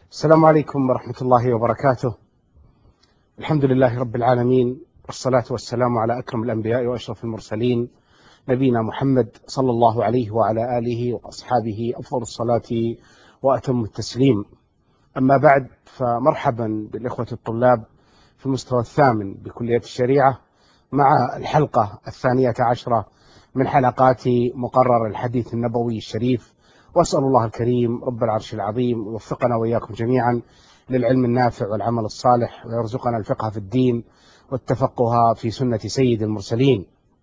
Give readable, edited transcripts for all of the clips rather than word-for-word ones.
السلام عليكم ورحمة الله وبركاته. الحمد لله رب العالمين، والصلاة والسلام على أكرم الأنبياء وأشرف المرسلين، نبينا محمد صلى الله عليه وعلى آله وأصحابه أفضل الصلاة وأتم التسليم. أما بعد، فمرحبا بالإخوة الطلاب في المستوى الثامن بكلية الشريعة مع الحلقة 12 من حلقات مقرر الحديث النبوي الشريف، وأسأل الله الكريم رب العرش العظيم يوفقنا وإياكم جميعا للعلم النافع والعمل الصالح، ويرزقنا الفقه في الدين والتفقه في سنة سيد المرسلين.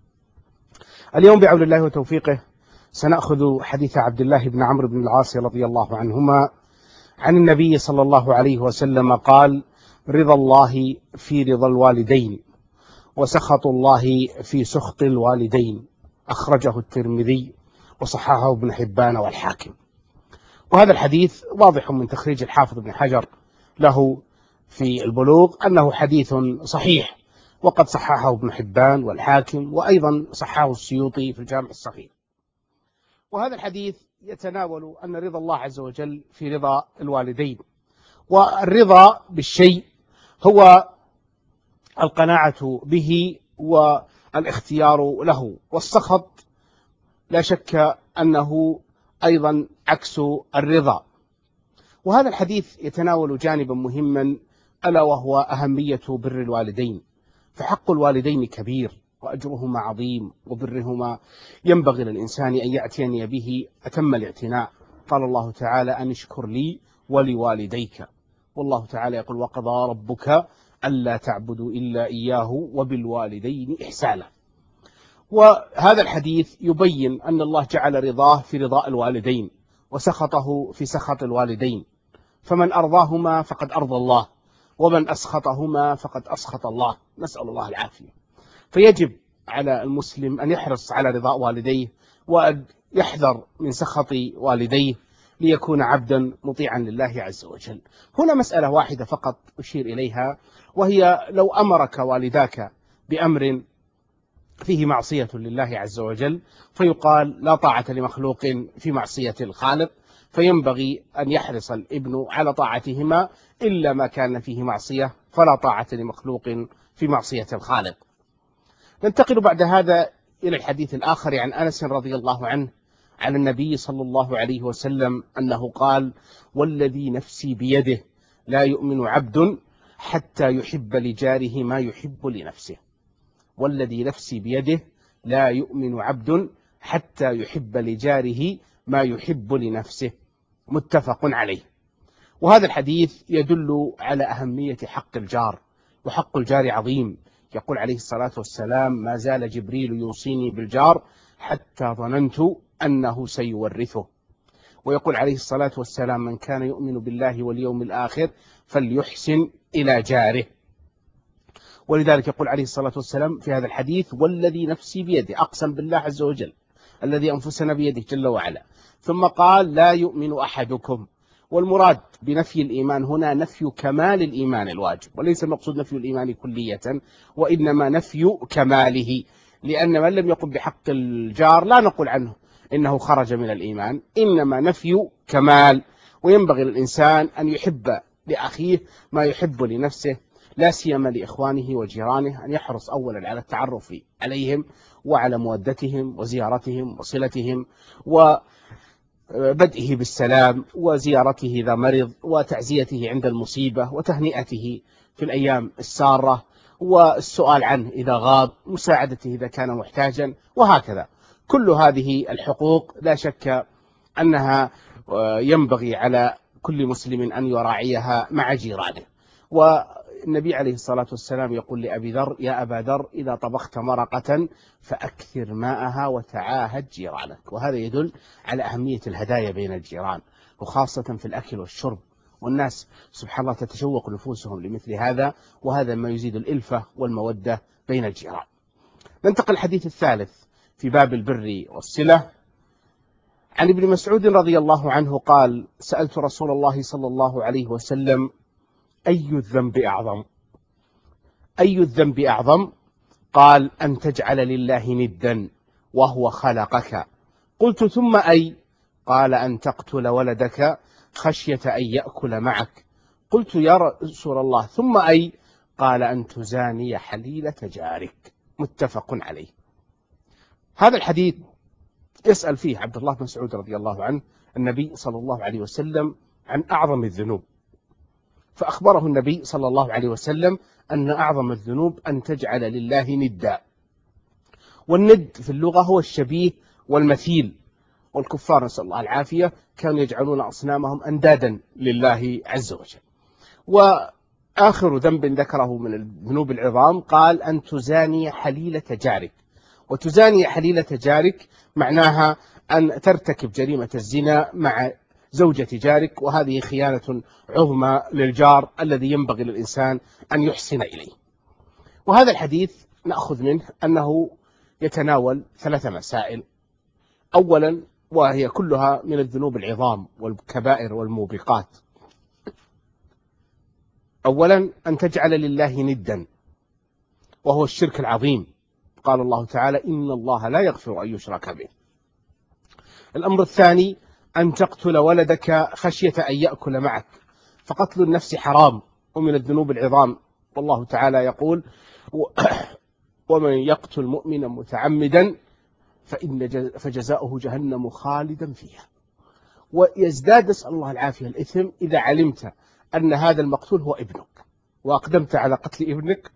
اليوم بعون الله وتوفيقه سنأخذ حديث عبد الله بن عمرو بن العاص رضي الله عنهما عن النبي صلى الله عليه وسلم قال: رضا الله في رضا الوالدين، وسخط الله في سخط الوالدين. أخرجه الترمذي وصححه ابن حبان والحاكم. وهذا الحديث واضح من تخريج الحافظ ابن حجر له في البلوغ أنه حديث صحيح، وقد صححه ابن حبان والحاكم، وأيضا صححه السيوطي في الجامع الصغير. وهذا الحديث يتناول أن رضا الله عز وجل في رضا الوالدين، والرضا بالشيء هو القناعة به والاختيار له، والسخط لا شك أنه أيضا عكس الرضا. وهذا الحديث يتناول جانبا مهما، ألا وهو أهمية بر الوالدين، فحق الوالدين كبير وأجرهما عظيم، وبرهما ينبغي للإنسان أن يعتني به أتم الاعتناء. قال الله تعالى: أن اشكر لي ولوالديك. والله تعالى يقول: وقضى ربك ألا تعبدوا إلا إياه وبالوالدين إحسانا. وهذا الحديث يبين أن الله جعل رضاه في رضاء الوالدين، وسخطه في سخط الوالدين، فمن أرضاهما فقد أرضى الله، ومن أسخطهما فقد أسخط الله، نسأل الله العافية. فيجب على المسلم أن يحرص على رضاء والديه، وأن يحذر من سخط والديه، ليكون عبدا مطيعا لله عز وجل. هنا مسألة واحدة فقط أشير إليها، وهي لو أمرك والداك بأمر فيه معصية لله عز وجل، فيقال: لا طاعة لمخلوق في معصية الخالق، فينبغي أن يحرص الابن على طاعتهما، إلا ما كان فيه معصية فلا طاعة لمخلوق في معصية الخالق. ننتقل بعد هذا إلى الحديث الآخر عن أنس رضي الله عنه عن النبي صلى الله عليه وسلم أنه قال: والذي نفسي بيده لا يؤمن عبد حتى يحب لجاره ما يحب لنفسه. والذي نفسي بيده لا يؤمن عبد حتى يحب لجاره ما يحب لنفسه. متفق عليه. وهذا الحديث يدل على أهمية حق الجار، وحق الجار عظيم. يقول عليه الصلاة والسلام: ما زال جبريل يوصيني بالجار حتى ظننت أنه سيورثه. ويقول عليه الصلاة والسلام: من كان يؤمن بالله واليوم الآخر فليحسن إلى جاره. ولذلك يقول عليه الصلاة والسلام في هذا الحديث: والذي نفسي بيده، أقسم بالله عز وجل الذي أنفسنا بيده جل وعلا. ثم قال: لا يؤمن أحدكم. والمراد بنفي الإيمان هنا نفي كمال الإيمان الواجب، وليس المقصود نفي الإيمان كلية، وإنما نفي كماله. لأن من لم يقم بحق الجار لا نقول عنه إنه خرج من الإيمان، إنما نفي كمال. وينبغي للإنسان أن يحب لأخيه ما يحب لنفسه، لا سيما لإخوانه وجيرانه، أن يحرص أولا على التعرف عليهم وعلى مودتهم وزيارتهم وصلتهم، وبدئه بالسلام، وزيارته إذا مرض، وتعزيته عند المصيبة، وتهنئته في الأيام السارة، والسؤال عنه إذا غاب، مساعدته إذا كان محتاجا، وهكذا. كل هذه الحقوق لا شك أنها ينبغي على كل مسلم أن يراعيها مع جيرانه. والنبي عليه الصلاة والسلام يقول لأبي ذر: يا أبا ذر، إذا طبخت مرقة فأكثر ماءها وتعاهد جيرانك. وهذا يدل على أهمية الهدايا بين الجيران، وخاصة في الأكل والشرب. والناس سبحان الله تتشوق نفوسهم لمثل هذا، وهذا ما يزيد الإلفة والمودة بين الجيران. ننتقل الحديث الثالث في باب البر والصلة. عن ابن مسعود رضي الله عنه قال: سألت رسول الله صلى الله عليه وسلم: أي الذنب أعظم؟ قال: أن تجعل لله ندا وهو خلقك. قلت: ثم أي؟ قال: أن تقتل ولدك خشية أن يأكل معك. قلت يا رسول الله ثم أي؟ قال أن تزاني حليلة جارك. متفق عليه. هذا الحديث يسأل فيه عبد الله بن مسعود رضي الله عنه النبي صلى الله عليه وسلم عن أعظم الذنوب، فأخبره النبي صلى الله عليه وسلم أن أعظم الذنوب أن تجعل لله ندا، والند في اللغة هو الشبيه والمثيل، والكفار نسأل الله العافية كانوا يجعلون أصنامهم أندادا لله عز وجل. وآخر ذنب ذكره من الذنوب العظام قال أن تزاني حليلة جارك. وتزاني حليلة جارك معناها أن ترتكب جريمة الزنا مع زوجة جارك، وهذه خيانة عظمى للجار الذي ينبغي للإنسان أن يحسن إليه. وهذا الحديث نأخذ منه أنه يتناول 3 مسائل. أولا، وهي كلها من الذنوب العظام والكبائر والموبقات. أولا، أن تجعل لله ندا، وهو الشرك العظيم. قال الله تعالى إن الله لا يغفر أن يشرك به. الأمر الثاني، أن تقتل ولدك خشية أن يأكل معك، فقتل النفس حرام ومن الذنوب العظام، والله تعالى يقول ومن يقتل مؤمنا متعمدا فجزاؤه جهنم خالدا فيها. ويزداد نسأل الله العافية الإثم إذا علمت أن هذا المقتول هو ابنك وأقدمت على قتل ابنك،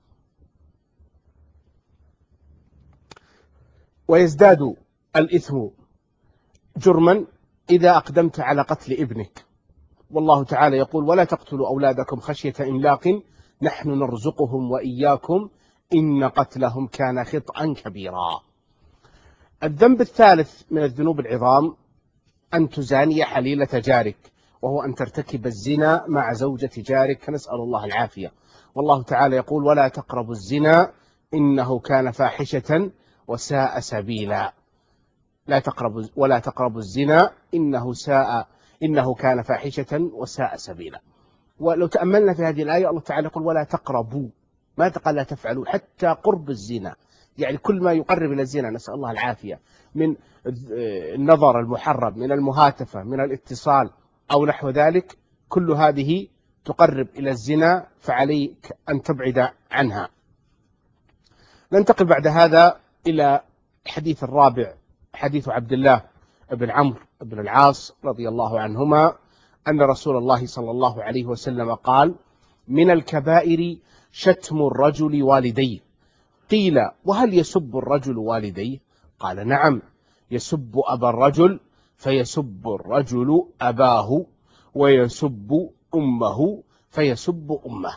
ويزداد الإثم جرما إذا أقدمت على قتل ابنك. والله تعالى يقول ولا تقتلوا أولادكم خشية إملاق نحن نرزقهم وإياكم إن قتلهم كان خطأ كبيرا. الذنب الثالث من الذنوب العظام أن تزاني حليلة جارك، وهو أن ترتكب الزنا مع زوجة جارك، نسأل الله العافية. والله تعالى يقول ولا تقربوا الزنا إنه كان فاحشة وساء سبيلا. ولا تقربوا الزنا إنه كان فاحشة وساء سبيلا. ولو تأملنا في هذه الآية الله تعالى يقول ولا تقربوا، ما قال لا تفعلوا، حتى قرب الزنا، يعني كل ما يقرب إلى الزنا نسأل الله العافية من النظر المحرم، من المهاتفة، من الاتصال أو نحو ذلك، كل هذه تقرب إلى الزنا، فعليك أن تبعد عنها. ننتقل بعد هذا إلى الحديث الرابع، حديث عبد الله بن عمرو بن العاص رضي الله عنهما أن رسول الله صلى الله عليه وسلم قال من الكبائر شتم الرجل والديه. قيل وهل يسب الرجل والديه؟ قال نعم، يسب أبا الرجل فيسب الرجل أباه، ويسب أمه فيسب أمه.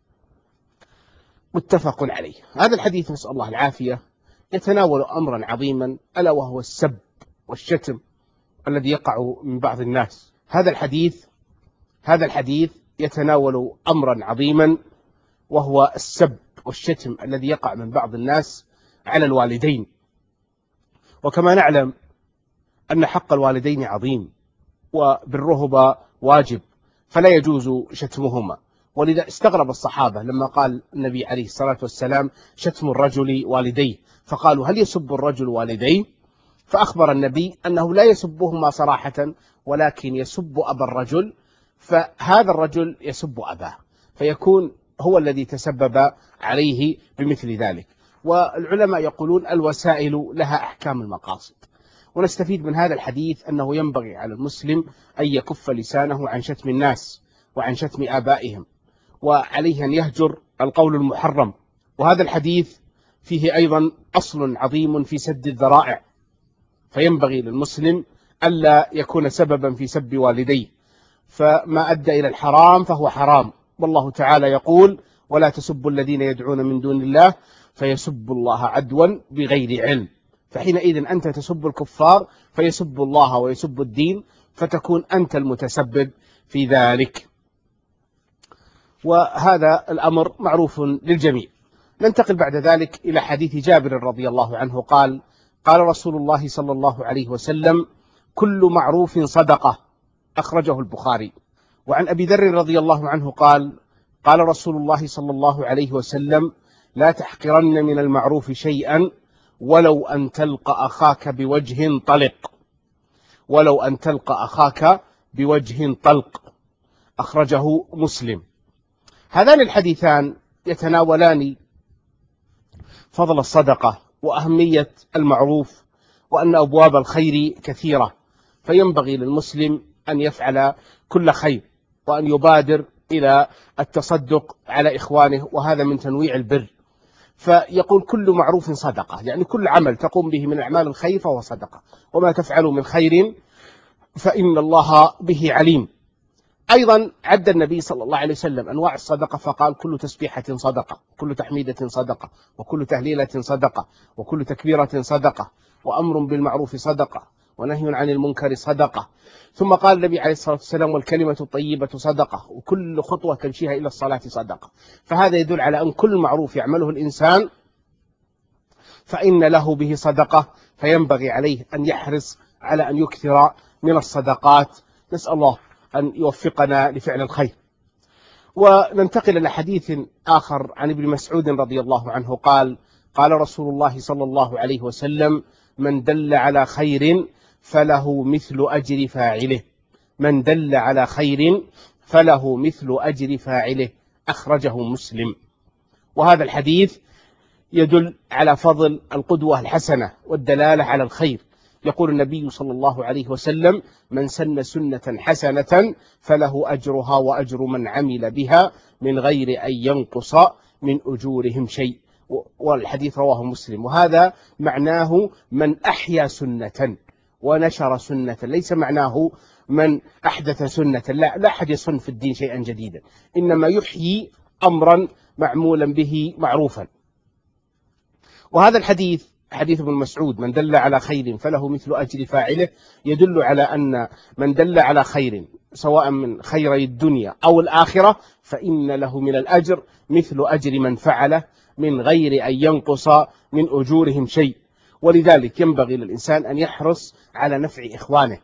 متفق عليه. هذا الحديث نسأل الله العافية يتناول أمرا عظيما، ألا وهو السب والشتم الذي يقع من بعض الناس. هذا الحديث يتناول أمرا عظيما، وهو السب والشتم الذي يقع من بعض الناس على الوالدين. وكما نعلم أن حق الوالدين عظيم وبرهما واجب، فلا يجوز شتمهما. ولذا استغرب الصحابة لما قال النبي عليه الصلاة والسلام شتم الرجل والديه، فقالوا هل يسب الرجل والديه؟ فأخبر النبي أنه لا يسبهما صراحة، ولكن يسب أبا الرجل، فهذا الرجل يسب أباه، فيكون هو الذي تسبب عليه بمثل ذلك. والعلماء يقولون الوسائل لها أحكام المقاصد. ونستفيد من هذا الحديث أنه ينبغي على المسلم أن يكف لسانه عن شتم الناس وعن شتم آبائهم، وعليه أن يهجر القول المحرم. وهذا الحديث فيه أيضا أصل عظيم في سد الذرائع، فينبغي للمسلم ألا يكون سببا في سب والديه، فما أدى إلى الحرام فهو حرام. والله تعالى يقول ولا تسبوا الذين يدعون من دون الله فيسبوا الله عدوا بغير علم. فحينئذ أنت تسب الكفار فيسب الله ويسب الدين، فتكون أنت المتسبب في ذلك. وهذا الأمر معروف للجميع. ننتقل بعد ذلك إلى حديث جابر رضي الله عنه قال قال رسول الله صلى الله عليه وسلم كل معروف صدقة، أخرجه البخاري. وعن أبي ذر رضي الله عنه قال قال رسول الله صلى الله عليه وسلم لا تحقرن من المعروف شيئا ولو أن تلقى أخاك بوجه طلق، ولو أن تلقى أخاك بوجه طلق، أخرجه مسلم. هذان الحديثان يتناولان فضل الصدقة وأهمية المعروف، وأن أبواب الخير كثيرة، فينبغي للمسلم أن يفعل كل خير، وأن يبادر إلى التصدق على إخوانه، وهذا من تنويع البر. فيقول كل معروف صدقة، يعني كل عمل تقوم به من أعمال الخير فهو صدقة، وما تفعلوا من خير فإن الله به عليم. أيضا عد النبي صلى الله عليه وسلم أنواع الصدقة فقال كل تسبيحة صدقة، كل تحميدة صدقة، وكل تهليلة صدقة، وكل تكبيرة صدقة، وأمر بالمعروف صدقة، ونهي عن المنكر صدقة. ثم قال النبي عليه الصلاة والسلام والكلمة الطيبة صدقة، وكل خطوة تمشيها إلى الصلاة صدقة. فهذا يدل على أن كل معروف يعمله الإنسان فإن له به صدقة، فينبغي عليه أن يحرص على أن يكثر من الصدقات. نسأل الله أن يوفقنا لفعل الخير. وننتقل إلى حديث آخر عن ابن مسعود رضي الله عنه قال: قال رسول الله صلى الله عليه وسلم: من دل على خير فله مثل أجر فاعله، من دل على خير فله مثل أجر فاعله، أخرجه مسلم. وهذا الحديث يدل على فضل القدوة الحسنة والدلالة على الخير. يقول النبي صلى الله عليه وسلم: من سن سنة حسنة فله أجرها وأجر من عمل بها من غير أن ينقص من أجورهم شيء. والحديث رواه مسلم. وهذا معناه من أحيا سنة ونشر سنة، ليس معناه من أحدث سنة، لا أحد يسن في الدين شيئا جديدا، إنما يحيي أمرا معمولا به معروفا. وهذا الحديث حديث ابن مسعود: من دل على خير فله مثل أجر فاعله، يدل على أن من دل على خير سواء من خيري الدنيا أو الآخرة فإن له من الأجر مثل أجر من فعله من غير أن ينقص من أجورهم شيء. ولذلك ينبغي للإنسان أن يحرص على نفع إخوانه.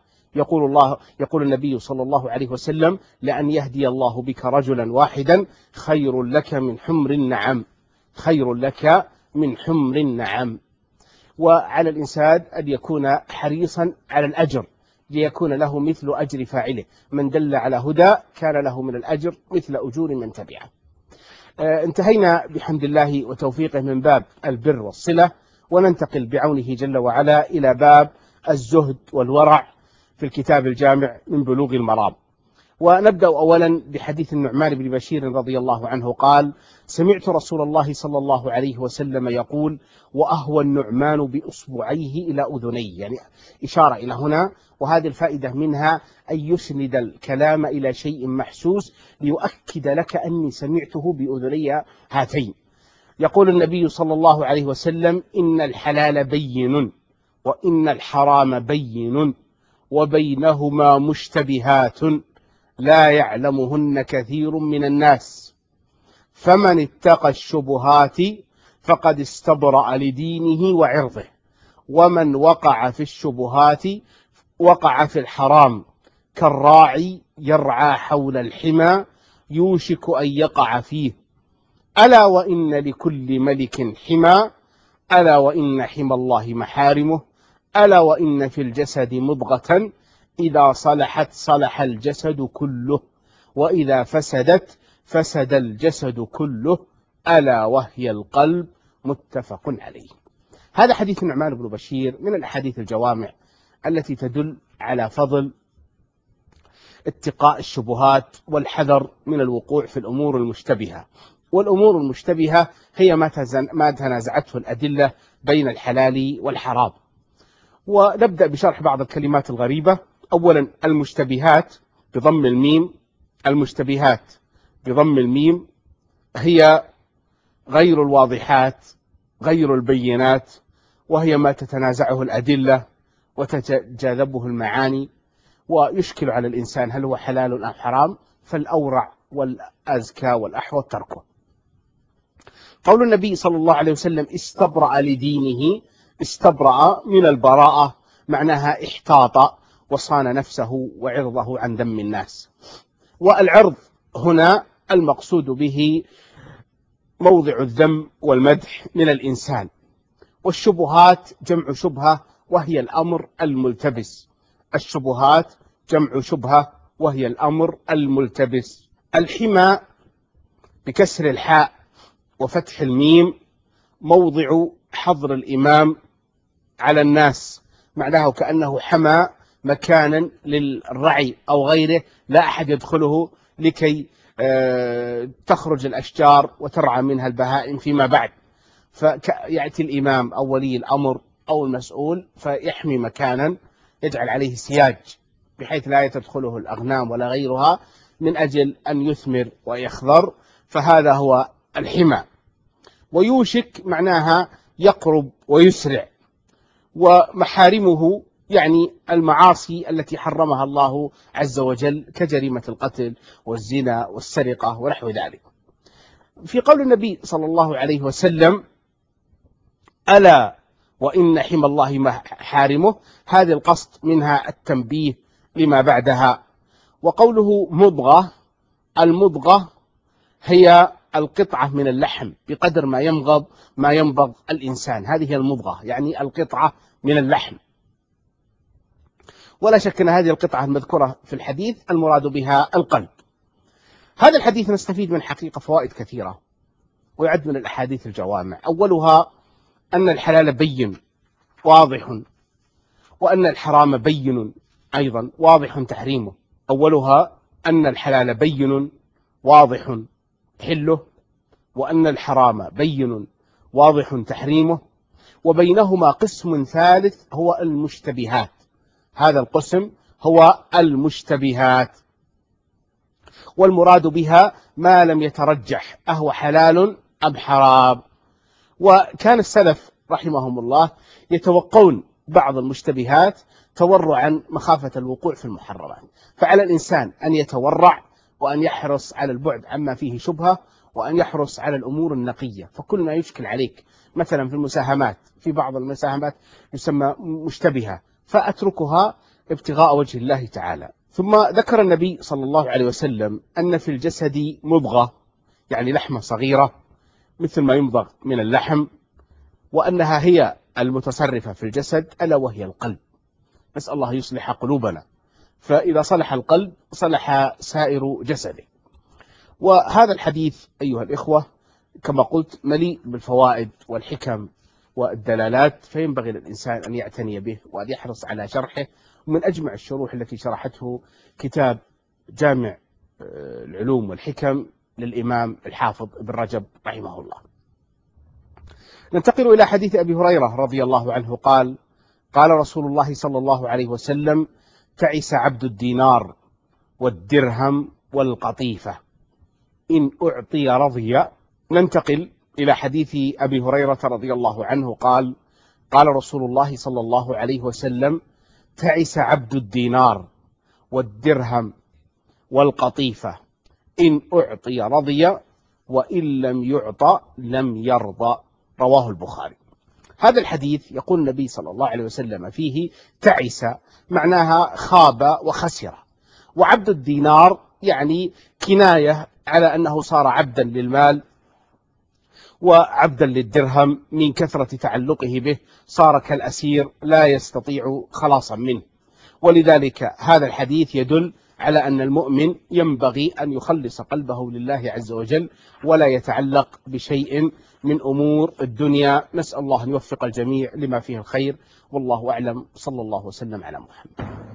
يقول النبي صلى الله عليه وسلم: لأن يهدي الله بك رجلا واحدا خير لك من حمر النعم، خير لك من حمر النعم. وعلى الإنسان أن يكون حريصا على الأجر ليكون له مثل أجر فاعله. من دل على هدى كان له من الأجر مثل أجور من تبعه. انتهينا بحمد الله وتوفيقه من باب البر والصلة، وننتقل بعونه جل وعلا إلى باب الزهد والورع في الكتاب الجامع من بلوغ المرام. ونبدأ أولا بحديث النعمان بن بشير رضي الله عنه قال: سمعت رسول الله صلى الله عليه وسلم يقول: وأهوى النعمان بأصبعيه إلى أذنيه، يعني إشارة إلى هنا، وهذه الفائدة منها أن يسند الكلام إلى شيء محسوس ليؤكد لك أني سمعته بأذني هاتين. يقول النبي صلى الله عليه وسلم: إن الحلال بين وإن الحرام بين وبينهما مشتبهات لا يعلمهن كثير من الناس، فمن اتقى الشبهات فقد استبرأ لدينه وعرضه، ومن وقع في الشبهات وقع في الحرام، كالراعي يرعى حول الحمى يوشك أن يقع فيه. ألا وإن لكل ملك حمى، ألا وإن حمى الله محارمه، ألا وإن في الجسد مضغة إذا صلحت صلح الجسد كله، وإذا فسدت فسد الجسد كله، ألا وهي القلب. متفق عليه. هذا حديث النعمان بن بشير من الأحاديث الجوامع التي تدل على فضل اتقاء الشبهات والحذر من الوقوع في الأمور المشتبهة. والأمور المشتبهة هي ما تنازعته الأدلة بين الحلال والحرام. ونبدأ بشرح بعض الكلمات الغريبة. أولا المشتبهات بضم الميم، المشتبهات بضم الميم هي غير الواضحات غير البينات، وهي ما تتنازعه الأدلة وتتجاذبه المعاني ويشكل على الإنسان هل هو حلال أم حرام، فالأورع والأزكى والأحوط تركه. قول النبي صلى الله عليه وسلم: استبرأ لدينه، استبرأ من البراءة، معناها احتاط وصان نفسه وعرضه عن دم الناس. والعرض هنا المقصود به موضع الذم والمدح من الإنسان. والشبهات جمع شبهة وهي الأمر الملتبس، الشبهات جمع شبهة وهي الأمر الملتبس. الحمى بكسر الحاء وفتح الميم موضع حظر الإمام على الناس، معناه كأنه حمى مكانا للرعي أو غيره لا أحد يدخله لكي تخرج الأشجار وترعى منها البهائم فيما بعد. فيأتي الإمام أو ولي الأمر أو المسؤول فيحمي مكانا، يجعل عليه سياج بحيث لا تدخله الأغنام ولا غيرها من أجل أن يثمر ويخضر، فهذا هو الحمى. ويوشك معناها يقرب ويسرع. ومحارمه يعني المعاصي التي حرمها الله عز وجل كجريمة القتل والزنا والسرقة ونحو ذلك. في قول النبي صلى الله عليه وسلم: ألا وإن حمى الله محارمه، هذه القصد منها التنبيه لما بعدها. وقوله مضغة، المضغة هي القطعة من اللحم بقدر ما ينبغ الإنسان، هذه هي المضغة، يعني القطعة من اللحم. ولا شك أن هذه القطعة المذكورة في الحديث المراد بها القلب. هذا الحديث نستفيد من حقيقة فوائد كثيرة، ويعد من الأحاديث الجوامع. أولها أن الحلال بين واضح، وأن الحرام بين أيضا واضح تحريمه. أولها أن الحلال بين واضح حله، وأن الحرام بين واضح تحريمه، وبينهما قسم ثالث هو المشتبهات. هذا القسم هو المشتبهات، والمراد بها ما لم يترجح أهو حلال أم حرام. وكان السلف رحمهم الله يتوقون بعض المشتبهات تورعا مخافة الوقوع في المحرمات، فعلى الإنسان أن يتورع وأن يحرص على البعد عما فيه شبهة، وأن يحرص على الأمور النقية. فكل ما يشكل عليك مثلا في المساهمات، في بعض المساهمات يسمى مشتبهة، فأتركها ابتغاء وجه الله تعالى. ثم ذكر النبي صلى الله عليه وسلم أن في الجسد مضغة، يعني لحمة صغيرة مثل ما يمضغ من اللحم، وأنها هي المتصرفة في الجسد، ألا وهي القلب. نسأل الله يصلح قلوبنا، فإذا صلح القلب صلح سائر جسده. وهذا الحديث أيها الإخوة كما قلت مليء بالفوائد والحكم والدلالات، فينبغي للإنسان أن يعتني به وأن يحرص على شرحه. ومن أجمع الشروح التي شرحته كتاب جامع العلوم والحكم للإمام الحافظ ابن رجب رحمه الله. ننتقل إلى حديث أبي هريرة رضي الله عنه قال: قال رسول الله صلى الله عليه وسلم: تعس عبد الدينار والدرهم والقطيفة، إن أعطي رضي. ننتقل إلى حديث أبي هريرة رضي الله عنه قال: قال رسول الله صلى الله عليه وسلم: تعس عبد الدينار والدرهم والقطيفة، إن أعطي رضي، وإن لم يعطى لم يرضى. رواه البخاري. هذا الحديث يقول النبي صلى الله عليه وسلم فيه تعس، معناها خاب وخسر. وعبد الدينار يعني كناية على أنه صار عبدا للمال، وعبدا للدرهم من كثرة تعلقه به صار كالأسير لا يستطيع خلاصا منه. ولذلك هذا الحديث يدل على أن المؤمن ينبغي أن يخلص قلبه لله عز وجل، ولا يتعلق بشيء من أمور الدنيا. نسأل الله أن يوفق الجميع لما فيه الخير، والله أعلم. صلى الله وسلم على محمد.